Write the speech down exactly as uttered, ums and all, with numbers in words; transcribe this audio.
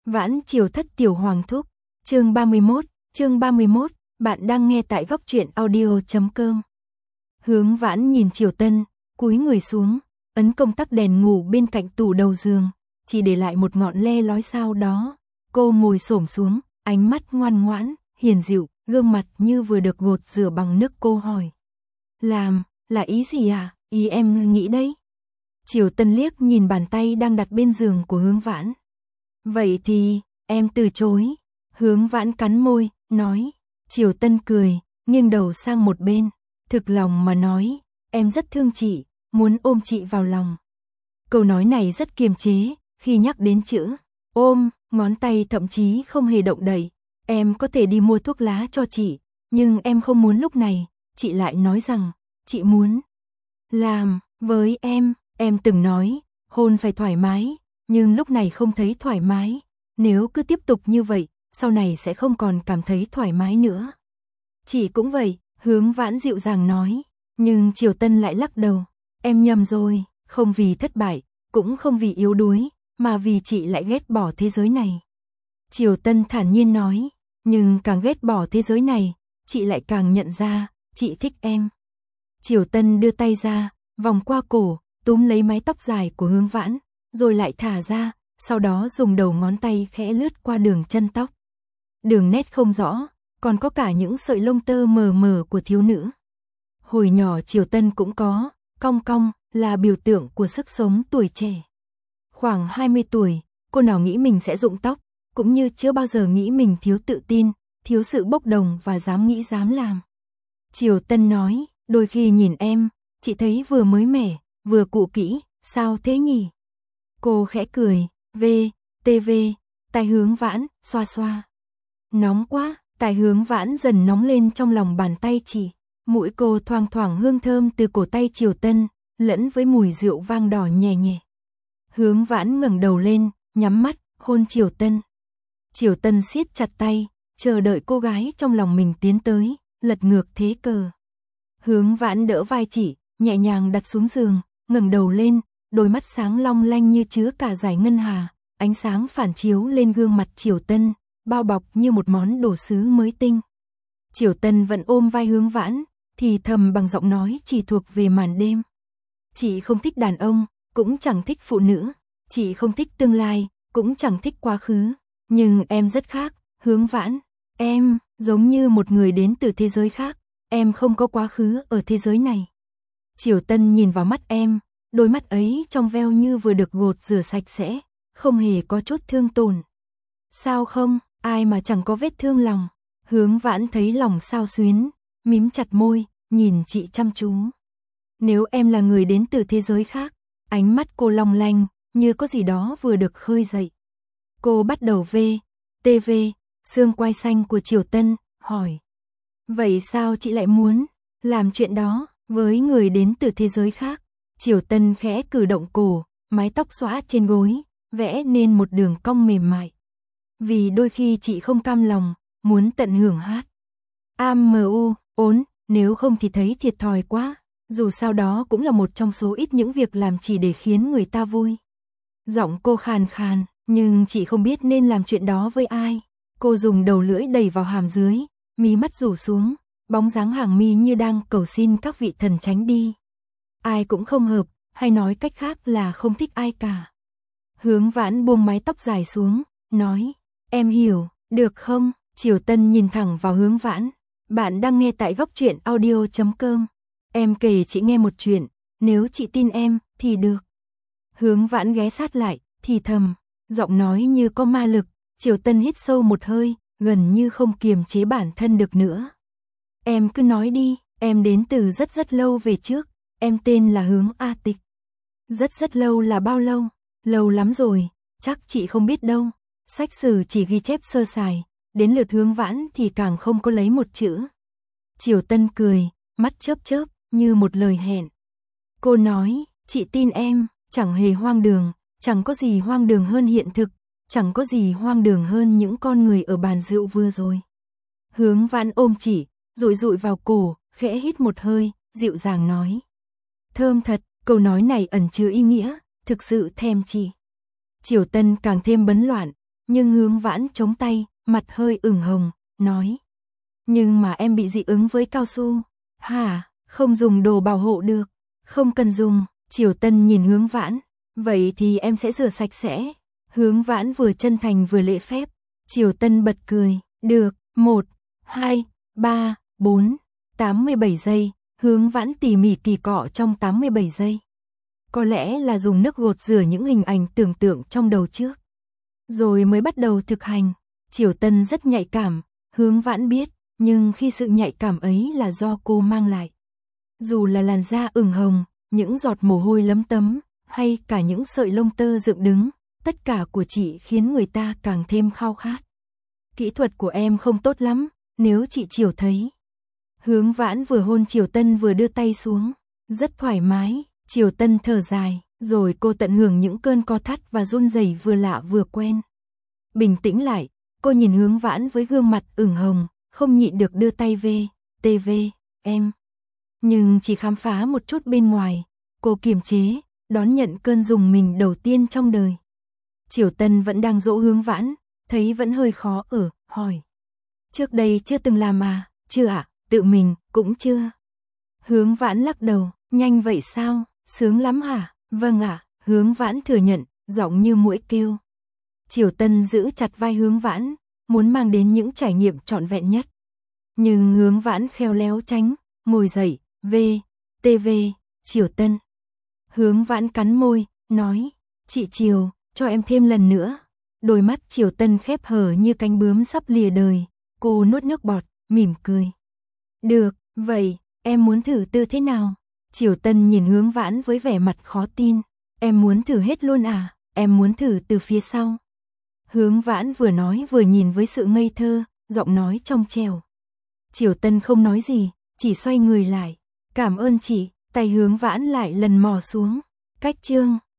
Vãn Triều Thất Tiểu Hoàng Thúc, chương ba mươi mốt, chương ba mươi mốt, bạn đang nghe tại góc truyện audio chấm com. Hướng Vãn nhìn Triều Tân, cúi người xuống, ấn công tắc đèn ngủ bên cạnh tủ đầu giường, chỉ để lại một ngọn le lói sau đó. Cô ngồi xổm xuống, ánh mắt ngoan ngoãn, hiền dịu, gương mặt như vừa được gột rửa bằng nước. Cô hỏi: "Làm, là ý gì à?" "Ý em nghĩ đấy." Triều Tân liếc nhìn bàn tay đang đặt bên giường của Hướng Vãn. "Vậy thì, em từ chối." Hướng Vãn cắn môi, nói. Triều Tân cười, nghiêng đầu sang một bên. "Thực lòng mà nói, em rất thương chị, muốn ôm chị vào lòng." Câu nói này rất kiềm chế, khi nhắc đến chữ ôm, ngón tay thậm chí không hề động đậy. "Em có thể đi mua thuốc lá cho chị, nhưng em không muốn lúc này." Chị lại nói rằng, chị muốn làm với em. Em từng nói, hôn phải thoải mái, nhưng lúc này không thấy thoải mái. Nếu cứ tiếp tục như vậy, sau này sẽ không còn cảm thấy thoải mái nữa. Chị cũng vậy, Hướng Vãn dịu dàng nói. Nhưng Triều Tân lại lắc đầu. Em nhầm rồi, không vì thất bại, cũng không vì yếu đuối, mà vì chị lại ghét bỏ thế giới này. Triều Tân thản nhiên nói. Nhưng càng ghét bỏ thế giới này, chị lại càng nhận ra, chị thích em. Triều Tân đưa tay ra, vòng qua cổ, túm lấy mái tóc dài của Hướng Vãn, rồi lại thả ra, sau đó dùng đầu ngón tay khẽ lướt qua đường chân tóc. Đường nét không rõ, còn có cả những sợi lông tơ mờ mờ của thiếu nữ. Hồi nhỏ Triều Tân cũng có, cong cong, là biểu tượng của sức sống tuổi trẻ. Khoảng hai mươi tuổi, cô nào nghĩ mình sẽ rụng tóc, cũng như chưa bao giờ nghĩ mình thiếu tự tin, thiếu sự bốc đồng và dám nghĩ dám làm. Triều Tân nói, đôi khi nhìn em, chị thấy vừa mới mẻ, vừa cũ kỹ, sao thế nhỉ? Cô khẽ cười, v, tv, tai Hướng Vãn, xoa xoa. Nóng quá, tai Hướng Vãn dần nóng lên trong lòng bàn tay chị. Mũi cô thoang thoảng hương thơm từ cổ tay Triều Tân, lẫn với mùi rượu vang đỏ nhẹ nhẹ. Hướng Vãn ngẩng đầu lên, nhắm mắt, hôn Triều Tân. Triều Tân siết chặt tay, chờ đợi cô gái trong lòng mình tiến tới, lật ngược thế cờ. Hướng Vãn đỡ vai chị, nhẹ nhàng đặt xuống giường, ngẩng đầu lên, đôi mắt sáng long lanh như chứa cả dải ngân hà, ánh sáng phản chiếu lên gương mặt Triều Tân, bao bọc như một món đồ sứ mới tinh. Triều Tân vẫn ôm vai Hướng Vãn, thì thầm bằng giọng nói chỉ thuộc về màn đêm. Chị không thích đàn ông, cũng chẳng thích phụ nữ, chị không thích tương lai, cũng chẳng thích quá khứ, nhưng em rất khác, Hướng Vãn. Em, giống như một người đến từ thế giới khác, em không có quá khứ ở thế giới này. Triều Tân nhìn vào mắt em, đôi mắt ấy trong veo như vừa được gột rửa sạch sẽ, không hề có chút thương tổn. Sao không, ai mà chẳng có vết thương lòng. Hướng Vãn thấy lòng xao xuyến, mím chặt môi, nhìn chị chăm chú. Nếu em là người đến từ thế giới khác, ánh mắt cô long lanh, như có gì đó vừa được khơi dậy. Cô bắt đầu v, tv, xương quai xanh của Triều Tân, hỏi. Vậy sao chị lại muốn làm chuyện đó với người đến từ thế giới khác? Triều Tân khẽ cử động cổ, mái tóc xõa trên gối, vẽ nên một đường cong mềm mại. Vì đôi khi chị không cam lòng, muốn tận hưởng hát. Amu, ốn, nếu không thì thấy thiệt thòi quá. Dù sao đó cũng là một trong số ít những việc làm chỉ để khiến người ta vui. Giọng cô khàn khàn, nhưng chị không biết nên làm chuyện đó với ai. Cô dùng đầu lưỡi đẩy vào hàm dưới, mí mắt rủ xuống, bóng dáng hàng mi như đang cầu xin các vị thần tránh đi. Ai cũng không hợp, hay nói cách khác là không thích ai cả. Hướng Vãn buông mái tóc dài xuống, nói, em hiểu, được không? Triều Tân nhìn thẳng vào Hướng Vãn. Bạn đang nghe tại góc truyện audio chấm com. Em kể chị nghe một chuyện, nếu chị tin em, thì được. Hướng Vãn ghé sát lại, thì thầm, giọng nói như có ma lực. Triều Tân hít sâu một hơi, gần như không kiềm chế bản thân được nữa. Em cứ nói đi, em đến từ rất rất lâu về trước, em tên là Hướng A Tịch. Rất rất lâu là bao lâu? Lâu lắm rồi, chắc chị không biết đâu. Sách sử chỉ ghi chép sơ sài, đến lượt Hướng Vãn thì càng không có lấy một chữ. Triều Tân cười, mắt chớp chớp, như một lời hẹn. Cô nói, chị tin em, chẳng hề hoang đường, chẳng có gì hoang đường hơn hiện thực, chẳng có gì hoang đường hơn những con người ở bàn rượu vừa rồi. Hướng Vãn ôm chị, dụi dụi vào cổ, khẽ hít một hơi, dịu dàng nói. Thơm thật, câu nói này ẩn chứa ý nghĩa, thực sự thèm chị. Triều Tân càng thêm bấn loạn, nhưng Hướng Vãn chống tay, mặt hơi ửng hồng, nói. Nhưng mà em bị dị ứng với cao su. Hả, không dùng đồ bảo hộ được. Không cần dùng, Triều Tân nhìn Hướng Vãn. Vậy thì em sẽ rửa sạch sẽ. Hướng Vãn vừa chân thành vừa lễ phép. Triều Tân bật cười. Được, một, hai, ba, bốn, tám mươi bảy giây. Hướng Vãn tỉ mỉ kỳ cọ trong tám mươi bảy giây. Có lẽ là dùng nước gột rửa những hình ảnh tưởng tượng trong đầu trước. Rồi mới bắt đầu thực hành. Triều Tân rất nhạy cảm, Hướng Vãn biết, nhưng khi sự nhạy cảm ấy là do cô mang lại. Dù là làn da ửng hồng, những giọt mồ hôi lấm tấm, hay cả những sợi lông tơ dựng đứng, tất cả của chị khiến người ta càng thêm khao khát. Kỹ thuật của em không tốt lắm, nếu chị Triều thấy. Hướng Vãn vừa hôn Triều Tân vừa đưa tay xuống, rất thoải mái. Triều Tân thở dài, rồi cô tận hưởng những cơn co thắt và run rẩy vừa lạ vừa quen. Bình tĩnh lại, cô nhìn Hướng Vãn với gương mặt ửng hồng, không nhịn được đưa tay về, tê vê, em. Nhưng chỉ khám phá một chút bên ngoài, cô kiềm chế, đón nhận cơn rùng mình đầu tiên trong đời. Triều Tân vẫn đang dỗ Hướng Vãn, thấy vẫn hơi khó ở, hỏi. Trước đây chưa từng làm à, chưa ạ, à? Tự mình, cũng chưa. Hướng Vãn lắc đầu, nhanh vậy sao, sướng lắm hả, vâng ạ, à. Hướng Vãn thừa nhận, giọng như muỗi kêu. Triều Tân giữ chặt vai Hướng Vãn, muốn mang đến những trải nghiệm trọn vẹn nhất. Nhưng Hướng Vãn khéo léo tránh, ngồi dậy, vê, tê vê, Triều Tân. Hướng Vãn cắn môi, nói, chị Triều, cho em thêm lần nữa. Đôi mắt Triều Tân khép hờ như cánh bướm sắp lìa đời, cô nuốt nước bọt, mỉm cười. Được, vậy, em muốn thử tư thế nào? Triều Tân nhìn Hướng Vãn với vẻ mặt khó tin. Em muốn thử hết luôn à? Em muốn thử từ phía sau. Hướng Vãn vừa nói vừa nhìn với sự ngây thơ, giọng nói trong trẻo. Triều Tân không nói gì, chỉ xoay người lại. Cảm ơn chị, tay Hướng Vãn lại lần mò xuống. Cách chương